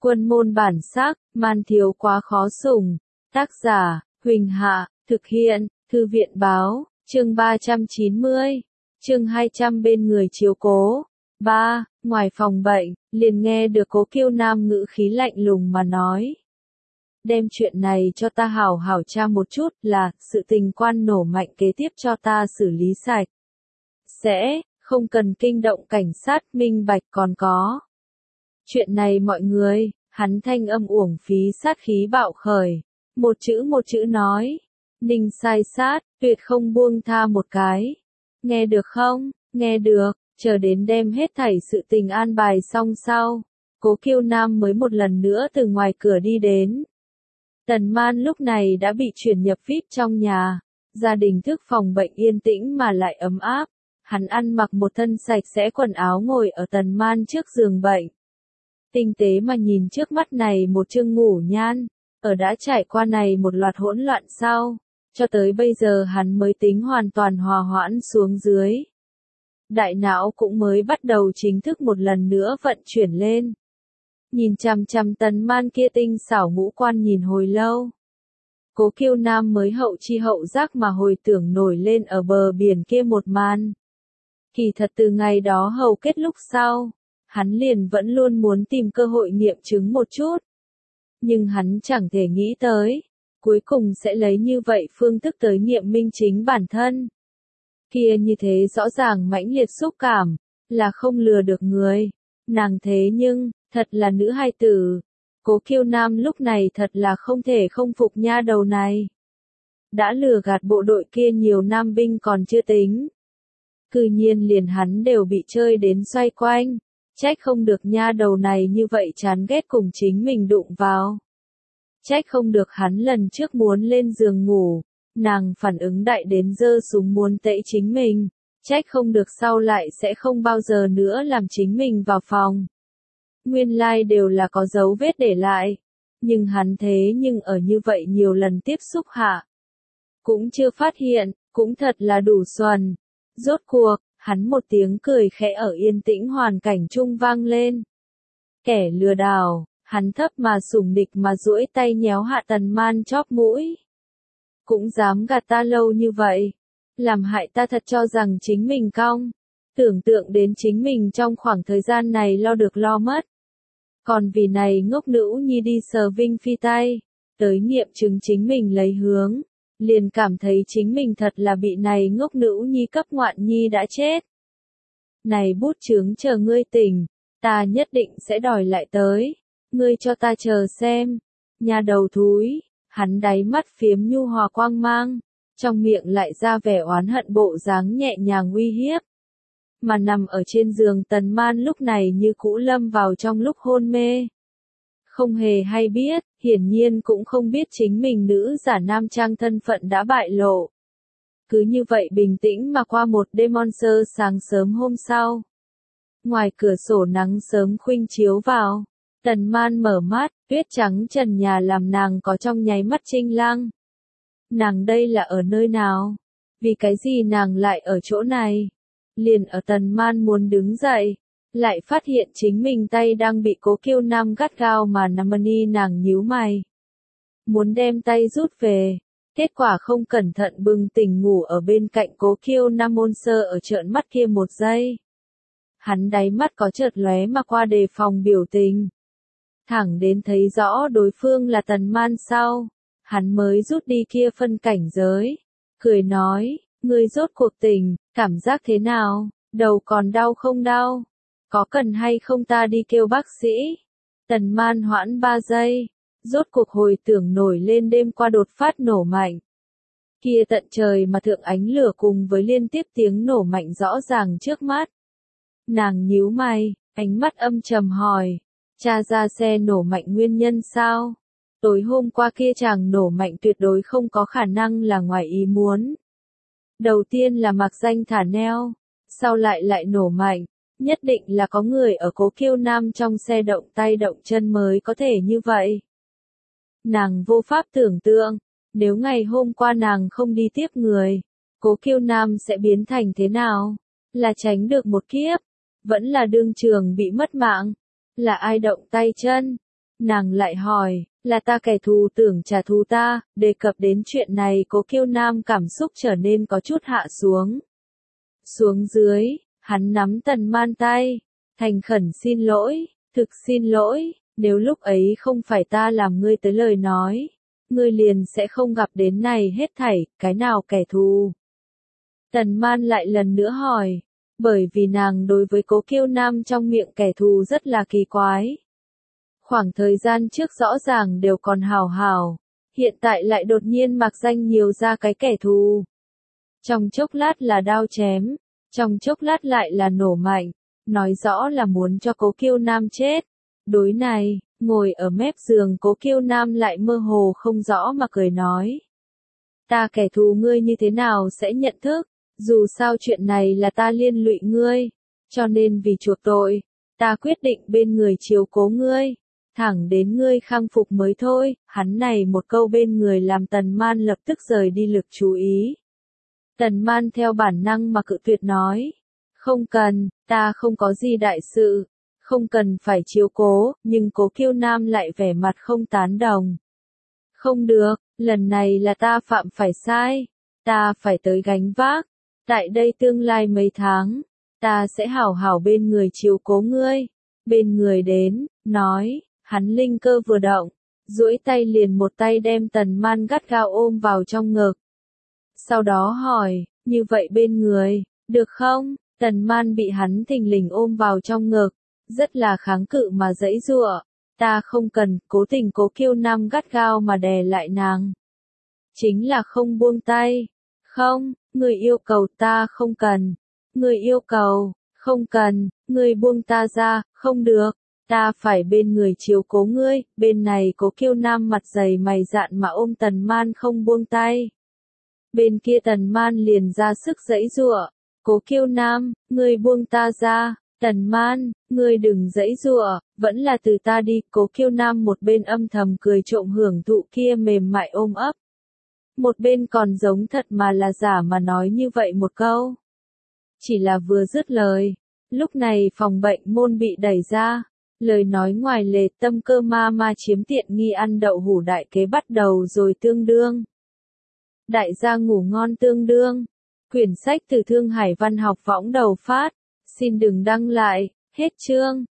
Quân môn bản sắc, man thiếu quá khó sủng. Tác giả, Huỳnh Hạ, thực hiện, Thư viện báo, chương 390, chương 200 bên người chiếu cố. 3. Ngoài phòng bệnh, liền nghe được Cố Kiêu Nam ngữ khí lạnh lùng mà nói. Đem chuyện này cho ta hảo hảo tra một chút, là sự tình quan nổ mạnh kế tiếp cho ta xử lý sạch. Sẽ, không cần kinh động cảnh sát minh bạch còn có. Chuyện này mọi người, hắn thanh âm uổng phí sát khí bạo khởi. Một chữ nói. Ninh sai sát, tuyệt không buông tha một cái. Nghe được không? Nghe được, chờ đến đem hết thảy sự tình an bài xong sau. Cố Kiêu Nam mới một lần nữa từ ngoài cửa đi đến. Tần Man lúc này đã bị chuyển nhập VIP trong nhà. Gia đình thức phòng bệnh yên tĩnh mà lại ấm áp. Hắn ăn mặc một thân sạch sẽ quần áo ngồi ở Tần Man trước giường bệnh. Tinh tế mà nhìn trước mắt này một chương ngủ nhan. Ở đã trải qua này một loạt hỗn loạn sau. Cho tới bây giờ hắn mới tính hoàn toàn hòa hoãn xuống dưới. Đại não cũng mới bắt đầu chính thức một lần nữa vận chuyển lên. Nhìn chằm chằm Tần Man kia tinh xảo ngũ quan nhìn hồi lâu. Cố Kiêu Nam mới hậu chi hậu giác mà hồi tưởng nổi lên ở bờ biển kia một màn. Kỳ thật từ ngày đó hầu kết lúc sau, hắn liền vẫn luôn muốn tìm cơ hội nghiệm chứng một chút. Nhưng hắn chẳng thể nghĩ tới, cuối cùng sẽ lấy như vậy phương thức tới nghiệm minh chính bản thân. Kia như thế rõ ràng mãnh liệt xúc cảm, là không lừa được người. Nàng thế nhưng, thật là nữ hài tử. Cố Kiêu Nam lúc này thật là không thể không phục nha đầu này. Đã lừa gạt bộ đội kia nhiều nam binh còn chưa tính. Cư nhiên liền hắn đều bị chơi đến xoay quanh. Trách không được nha đầu này như vậy chán ghét cùng chính mình đụng vào. Trách không được hắn lần trước muốn lên giường ngủ. Nàng phản ứng đại đến giơ súng muốn tẫy chính mình. Trách không được sau lại sẽ không bao giờ nữa làm chính mình vào phòng. Nguyên lai đều là có dấu vết để lại. Nhưng hắn thế nhưng ở như vậy nhiều lần tiếp xúc hạ. Cũng chưa phát hiện, cũng thật là đủ xuẩn. Rốt cuộc, hắn một tiếng cười khẽ ở yên tĩnh hoàn cảnh trung vang lên. Kẻ lừa đảo, hắn thấp mà sủng địch mà duỗi tay nhéo hạ Tần Man chóp mũi. Cũng dám gạt ta lâu như vậy. Làm hại ta thật cho rằng chính mình cong. Tưởng tượng đến chính mình trong khoảng thời gian này lo được lo mất. Còn vì này ngốc nữ nhi đi sờ Vinh Phi tay. Tới nghiệm chứng chính mình lấy hướng. Liền cảm thấy chính mình thật là bị này ngốc nữ nhi cấp ngoạn nhi đã chết. Này bút chướng chờ ngươi tỉnh. Ta nhất định sẽ đòi lại tới. Ngươi cho ta chờ xem. Nhà đầu thúi. Hắn đáy mắt phiếm nhu hòa quang mang. Trong miệng lại ra vẻ oán hận bộ dáng nhẹ nhàng uy hiếp. Mà nằm ở trên giường Tần Man lúc này như cũ lâm vào trong lúc hôn mê. Không hề hay biết, hiển nhiên cũng không biết chính mình nữ giả nam trang thân phận đã bại lộ. Cứ như vậy bình tĩnh mà qua một đêm monster sáng sớm hôm sau. Ngoài cửa sổ nắng sớm khuynh chiếu vào. Tần Man mở mắt, tuyết trắng trần nhà làm nàng có trong nháy mắt chinh lăng. Nàng đây là ở nơi nào? Vì cái gì nàng lại ở chỗ này? Liền ở Tần Man muốn đứng dậy, lại phát hiện chính mình tay đang bị Cố Kiêu Nam gắt gao mà nắm ni nàng nhíu mày. Muốn đem tay rút về, kết quả không cẩn thận bừng tỉnh ngủ ở bên cạnh Cố Kiêu Nam môn sơ ở trợn mắt kia một giây. Hắn đáy mắt có chợt lóe mà qua đề phòng biểu tình. Thẳng đến thấy rõ đối phương là Tần Man sau, hắn mới rút đi kia phân cảnh giới. Cười nói, ngươi rốt cuộc tỉnh, cảm giác thế nào, đầu còn đau không đau? Có cần hay không ta đi kêu bác sĩ? Tần Man hoãn 3 giây, rốt cuộc hồi tưởng nổi lên đêm qua đột phát nổ mạnh. Kia tận trời mà thượng ánh lửa cùng với liên tiếp tiếng nổ mạnh rõ ràng trước mắt. Nàng nhíu mày, ánh mắt âm trầm hỏi, tra ra xe nổ mạnh nguyên nhân sao? Tối hôm qua kia chàng nổ mạnh tuyệt đối không có khả năng là ngoài ý muốn. Đầu tiên là mặc danh thả neo, sau lại nổ mạnh, nhất định là có người ở Cố Kiêu Nam trong xe động tay động chân mới có thể như vậy. Nàng vô pháp tưởng tượng, nếu ngày hôm qua nàng không đi tiếp người, Cố Kiêu Nam sẽ biến thành thế nào? Là tránh được một kiếp, vẫn là đương trường bị mất mạng, là ai động tay chân? nàng lại hỏi, là ta kẻ thù tưởng trả thù ta, đề cập đến chuyện này Cố Kiêu Nam cảm xúc trở nên có chút hạ xuống. Xuống dưới, hắn nắm Tần Man tay, thành khẩn xin lỗi, thực xin lỗi, nếu lúc ấy không phải ta làm ngươi tới lời nói, ngươi liền sẽ không gặp đến này hết thảy, cái nào kẻ thù. Tần Man lại lần nữa hỏi, bởi vì nàng đối với Cố Kiêu Nam trong miệng kẻ thù rất là kỳ quái. Khoảng thời gian trước rõ ràng đều còn hảo hảo, hiện tại lại đột nhiên mạc danh nhiều ra cái kẻ thù. Trong chốc lát là đao chém, trong chốc lát lại là nổ mạnh, nói rõ là muốn cho Cố Kiêu Nam chết. Đối này, ngồi ở mép giường Cố Kiêu Nam lại mơ hồ không rõ mà cười nói. Ta kẻ thù ngươi như thế nào sẽ nhận thức, dù sao chuyện này là ta liên lụy ngươi, cho nên vì chuộc tội, ta quyết định bên người chiếu cố ngươi, thẳng đến ngươi khang phục mới thôi. Hắn này một câu bên người làm Tần Man lập tức rời đi lực chú ý. Tần Man theo bản năng mà cự tuyệt nói, không cần, ta không có gì đại sự, không cần phải chiếu cố, nhưng Cố Kiêu Nam lại vẻ mặt không tán đồng. Không được, lần này là ta phạm phải sai, ta phải tới gánh vác, tại đây tương lai mấy tháng, ta sẽ hảo hảo bên người chiếu cố ngươi. Bên người đến, nói, hắn linh cơ vừa động, duỗi tay liền một tay đem Tần Man gắt gao ôm vào trong ngực. Sau đó hỏi, như vậy bên người, được không? Tần Man bị hắn thình lình ôm vào trong ngực, rất là kháng cự mà giãy giụa. Ta không cần, cố tình Cố Kiêu Nam gắt gao mà đè lại nàng. Chính là không buông tay. Không, người yêu cầu ta không cần. Người yêu cầu, không cần, người buông ta ra, không được. Ta phải bên người chiếu cố ngươi. Bên này Cố Kiêu Nam mặt dày mày dạn mà ôm Tần Man không buông tay. Bên kia Tần Man liền ra sức giãy giụa. Cố Kiêu Nam, ngươi buông ta ra. Tần Man, ngươi đừng giãy giụa, vẫn là từ ta đi. Cố Kiêu Nam một bên âm thầm cười trộm hưởng thụ kia mềm mại ôm ấp, một bên còn giống thật mà là giả mà nói như vậy một câu. Chỉ là vừa dứt lời, lúc này phòng bệnh môn bị đẩy ra, lời nói ngoài lề Tâm Cơ ma chiếm tiện nghi ăn đậu hũ đại kế bắt đầu rồi tương đương. Đại gia ngủ ngon tương đương. Quyển sách từ Thương Hải Văn học võng đầu phát. Xin đừng đăng lại, hết chương.